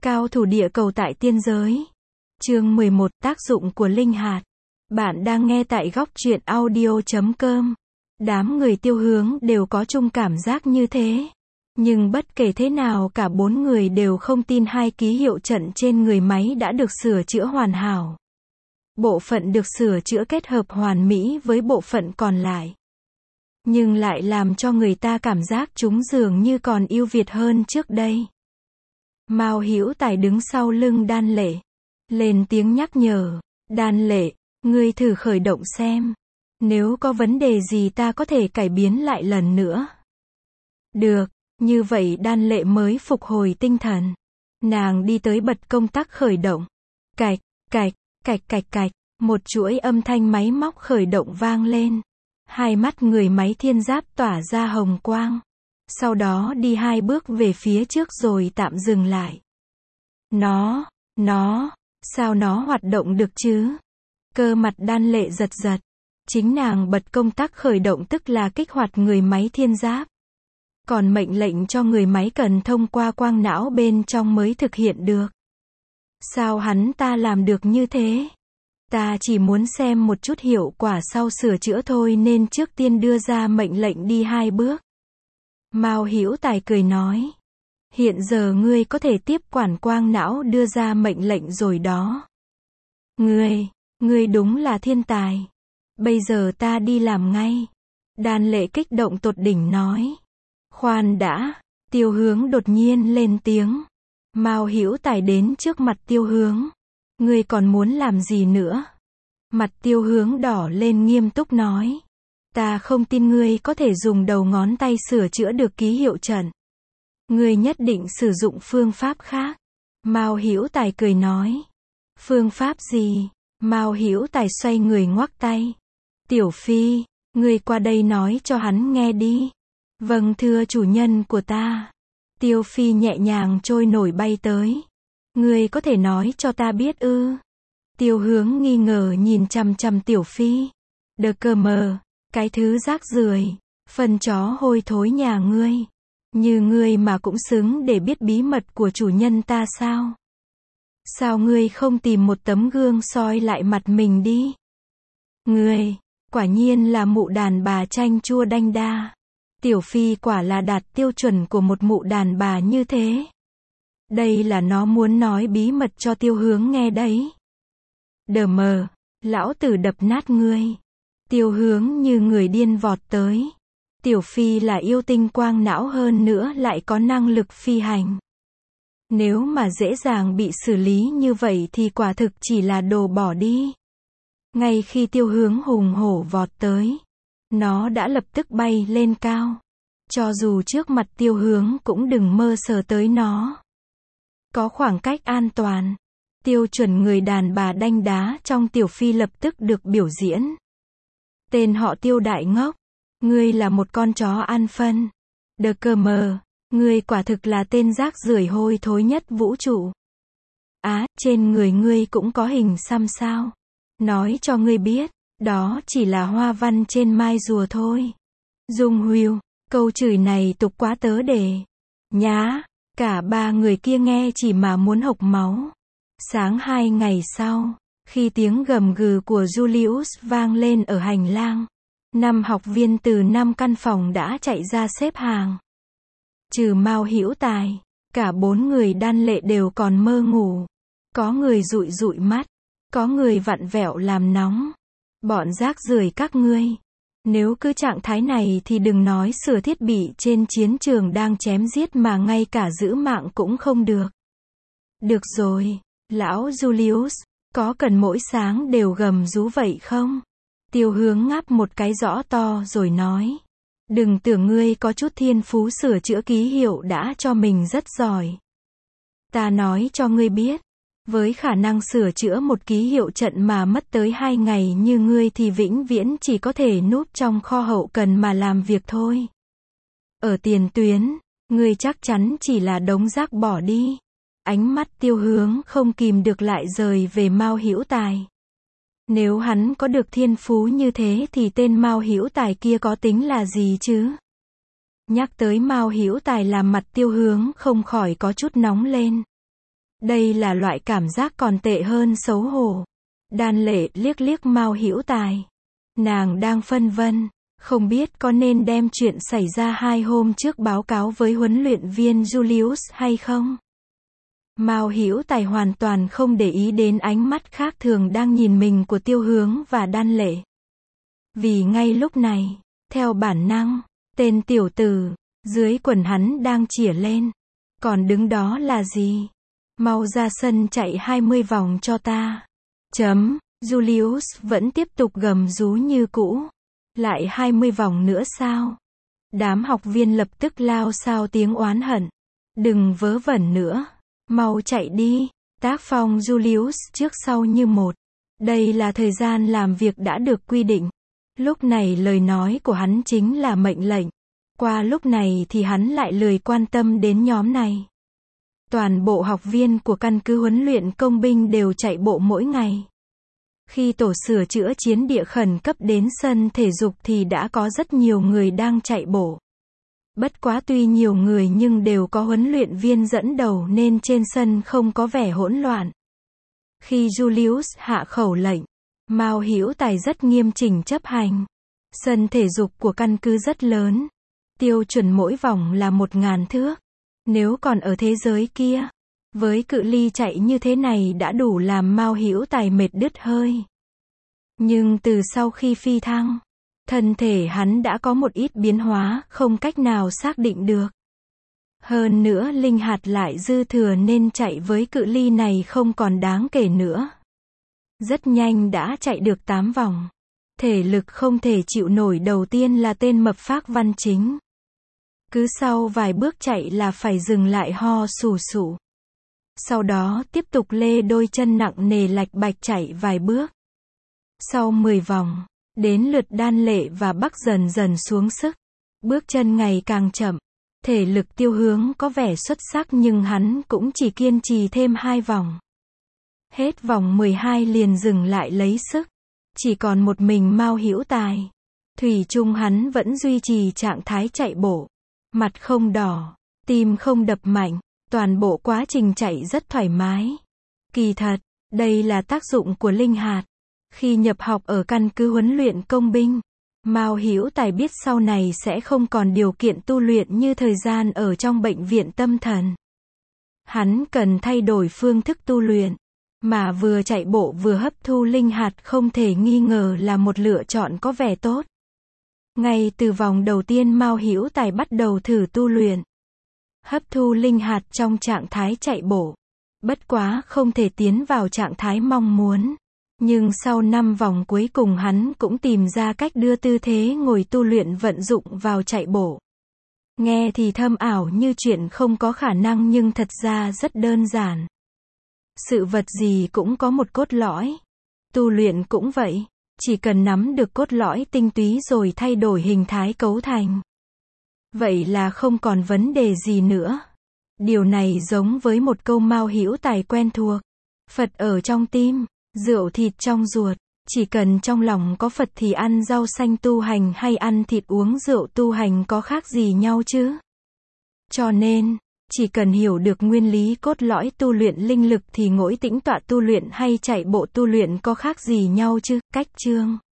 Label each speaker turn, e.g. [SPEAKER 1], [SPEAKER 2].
[SPEAKER 1] Cao thủ địa cầu tại tiên giới. Chương 11, tác dụng của linh hạt. Bạn đang nghe tại góc truyện audio.com. Đám người Tiêu Hướng đều có chung cảm giác như thế. Nhưng bất kể thế nào cả bốn người đều không tin hai ký hiệu trận trên người máy đã được sửa chữa hoàn hảo. Bộ phận được sửa chữa kết hợp hoàn mỹ với bộ phận còn lại. Nhưng lại làm cho người ta cảm giác chúng dường như còn ưu việt hơn trước đây. Mao Hữu Tài đứng sau lưng Đan Lệ. Lên tiếng nhắc nhở. Đan Lệ, ngươi thử khởi động xem. Nếu có vấn đề gì ta có thể cải biến lại lần nữa. Được, như vậy Đan Lệ mới phục hồi tinh thần. Nàng đi tới bật công tắc khởi động. Cạch, cạch, cạch cạch cạch, một chuỗi âm thanh máy móc khởi động vang lên. Hai mắt người máy thiên giáp tỏa ra hồng quang. Sau đó đi hai bước về phía trước rồi tạm dừng lại. Sao nó hoạt động được chứ? Cơ mặt Đan Lệ giật giật. Chính nàng bật công tắc khởi động tức là kích hoạt người máy thiên giáp. Còn mệnh lệnh cho người máy cần thông qua quang não bên trong mới thực hiện được. Sao hắn ta làm được như thế? Ta chỉ muốn xem một chút hiệu quả sau sửa chữa thôi nên trước tiên đưa ra mệnh lệnh đi hai bước. Mao Hữu Tài cười nói. Hiện giờ ngươi có thể tiếp quản quang não đưa ra mệnh lệnh rồi đó. Ngươi đúng là thiên tài. Bây giờ ta đi làm ngay. Đan Lệ kích động tột đỉnh nói. Khoan đã, Tiêu Hướng đột nhiên lên tiếng. Mao Hữu Tài đến trước mặt Tiêu Hướng. Ngươi còn muốn làm gì nữa? Mặt Tiêu Hướng đỏ lên nghiêm túc nói. Ta không tin ngươi có thể dùng đầu ngón tay sửa chữa được ký hiệu trận. Ngươi nhất định sử dụng phương pháp khác. Mao Hữu Tài cười nói. Phương pháp gì? Mao Hữu Tài xoay người ngoắc tay. Tiểu Phi, ngươi qua đây nói cho hắn nghe đi. Vâng thưa chủ nhân của ta. Tiêu Phi nhẹ nhàng trôi nổi bay tới. Ngươi có thể nói cho ta biết ư? Tiêu Hướng nghi ngờ nhìn chằm chằm Tiểu Phi. Đờ cờ mờ, cái thứ rác rưởi, phân chó hôi thối nhà ngươi. Như ngươi mà cũng xứng để biết bí mật của chủ nhân ta sao? Sao ngươi không tìm một tấm gương soi lại mặt mình đi? Ngươi, quả nhiên là mụ đàn bà chanh chua đanh đa. Tiểu Phi quả là đạt tiêu chuẩn của một mụ đàn bà như thế. Đây là nó muốn nói bí mật cho Tiêu Hướng nghe đấy. Đờ mờ, lão tử đập nát ngươi. Tiêu Hướng như người điên vọt tới. Tiểu Phi là yêu tinh quang não hơn nữa lại có năng lực phi hành. Nếu mà dễ dàng bị xử lý như vậy thì quả thực chỉ là đồ bỏ đi. Ngay khi Tiêu Hướng hùng hổ vọt tới, nó đã lập tức bay lên cao. Cho dù trước mặt Tiêu Hướng cũng đừng mơ sờ tới nó. Có khoảng cách an toàn. Tiêu chuẩn người đàn bà đanh đá trong Tiểu Phi lập tức được biểu diễn. Tên họ Tiêu đại ngốc. Ngươi là một con chó ăn phân. Đờ cờ mờ, ngươi quả thực là tên rác rưởi hôi thối nhất vũ trụ. Trên người ngươi cũng có hình xăm sao? Nói cho ngươi biết, đó chỉ là hoa văn trên mai rùa thôi. Dung Hưu, câu chửi này tục quá tớ đề. Nhá, cả ba người kia nghe chỉ mà muốn hộc máu. Sáng 2 ngày sau, khi tiếng gầm gừ của Julius vang lên ở hành lang, 5 học viên từ 5 căn phòng đã chạy ra xếp hàng. Trừ Mao Hữu Tài, cả 4 người Đan Lệ đều còn mơ ngủ. Có người dụi dụi mắt, có người vặn vẹo làm nóng. Bọn rác rưởi các ngươi. Nếu cứ trạng thái này thì đừng nói sửa thiết bị trên chiến trường đang chém giết mà ngay cả giữ mạng cũng không được. Được rồi, lão Julius, có cần mỗi sáng đều gầm rú vậy không? Tiêu Hướng ngáp một cái rõ to rồi nói. Đừng tưởng ngươi có chút thiên phú sửa chữa ký hiệu đã cho mình rất giỏi. Ta nói cho ngươi biết. Với khả năng sửa chữa một ký hiệu trận mà mất tới 2 ngày như ngươi thì vĩnh viễn chỉ có thể núp trong kho hậu cần mà làm việc thôi. Ở tiền tuyến, ngươi chắc chắn chỉ là đống rác bỏ đi. Ánh mắt Tiêu Hướng không kìm được lại rời về Mao Hữu Tài. Nếu hắn có được thiên phú như thế thì tên Mao Hữu Tài kia có tính là gì chứ? Nhắc tới Mao Hữu Tài làm mặt Tiêu Hướng không khỏi có chút nóng lên. Đây là loại cảm giác còn tệ hơn xấu hổ. Đan Lệ liếc liếc Mao Hữu Tài. Nàng đang phân vân, không biết có nên đem chuyện xảy ra 2 hôm trước báo cáo với huấn luyện viên Julius hay không. Mao Hữu Tài hoàn toàn không để ý đến ánh mắt khác thường đang nhìn mình của Tiêu Hướng và Đan Lệ. Vì ngay lúc này, theo bản năng, tên tiểu tử dưới quần hắn đang chĩa lên. Còn đứng đó là gì? Mau ra sân chạy 20 vòng cho ta. Julius vẫn tiếp tục gầm rú như cũ. Lại 20 vòng nữa sao? Đám học viên lập tức lao xao tiếng oán hận. Đừng vớ vẩn nữa. Mau chạy đi. Tác phong Julius trước sau như một. Đây là thời gian làm việc đã được quy định. Lúc này lời nói của hắn chính là mệnh lệnh. Qua lúc này thì hắn lại lười quan tâm đến nhóm này. Toàn bộ học viên của căn cứ huấn luyện công binh đều chạy bộ mỗi ngày. Khi tổ sửa chữa chiến địa khẩn cấp đến sân thể dục thì đã có rất nhiều người đang chạy bộ. Bất quá tuy nhiều người nhưng đều có huấn luyện viên dẫn đầu nên trên sân không có vẻ hỗn loạn. Khi Julius hạ khẩu lệnh, Mao Hữu Tài rất nghiêm chỉnh chấp hành. Sân thể dục của căn cứ rất lớn. Tiêu chuẩn mỗi vòng là 1000 thước. Nếu còn ở thế giới kia, với cự ly chạy như thế này đã đủ làm Mao Hữu Tài mệt đứt hơi. Nhưng từ sau khi phi thăng, thân thể hắn đã có một ít biến hóa không cách nào xác định được. Hơn nữa linh hạt lại dư thừa nên chạy với cự ly này không còn đáng kể nữa. Rất nhanh đã chạy được 8 vòng. Thể lực không thể chịu nổi đầu tiên là tên mập Phác Văn Chính. Cứ sau vài bước chạy là phải dừng lại ho sù sụ. Sau đó tiếp tục lê đôi chân nặng nề lạch bạch chạy vài bước. Sau 10 vòng, đến lượt Đan Lệ và Bắc dần dần xuống sức. Bước chân ngày càng chậm. Thể lực Tiêu Hướng có vẻ xuất sắc nhưng hắn cũng chỉ kiên trì thêm 2 vòng. Hết vòng 12 liền dừng lại lấy sức. Chỉ còn một mình Mao Hữu Tài. Thủy chung hắn vẫn duy trì trạng thái chạy bộ. Mặt không đỏ, tim không đập mạnh, toàn bộ quá trình chạy rất thoải mái. Kỳ thật, đây là tác dụng của linh hạt. Khi nhập học ở căn cứ huấn luyện công binh, Mao Hữu Tài biết sau này sẽ không còn điều kiện tu luyện như thời gian ở trong bệnh viện tâm thần. Hắn cần thay đổi phương thức tu luyện, mà vừa chạy bộ vừa hấp thu linh hạt không thể nghi ngờ là một lựa chọn có vẻ tốt. Ngay từ vòng đầu tiên Mao Hữu Tài bắt đầu thử tu luyện. Hấp thu linh hạt trong trạng thái chạy bộ. Bất quá không thể tiến vào trạng thái mong muốn. Nhưng sau 5 vòng cuối cùng hắn cũng tìm ra cách đưa tư thế ngồi tu luyện vận dụng vào chạy bộ. Nghe thì thâm ảo như chuyện không có khả năng nhưng thật ra rất đơn giản. Sự vật gì cũng có một cốt lõi. Tu luyện cũng vậy. Chỉ cần nắm được cốt lõi tinh túy rồi thay đổi hình thái cấu thành. Vậy là không còn vấn đề gì nữa. Điều này giống với một câu Mao Hữu Tài quen thuộc. Phật ở trong tim, rượu thịt trong ruột. Chỉ cần trong lòng có Phật thì ăn rau xanh tu hành hay ăn thịt uống rượu tu hành có khác gì nhau chứ? Cho nên, chỉ cần hiểu được nguyên lý cốt lõi tu luyện linh lực thì ngồi tĩnh tọa tu luyện hay chạy bộ tu luyện có khác gì nhau chứ? Cách chương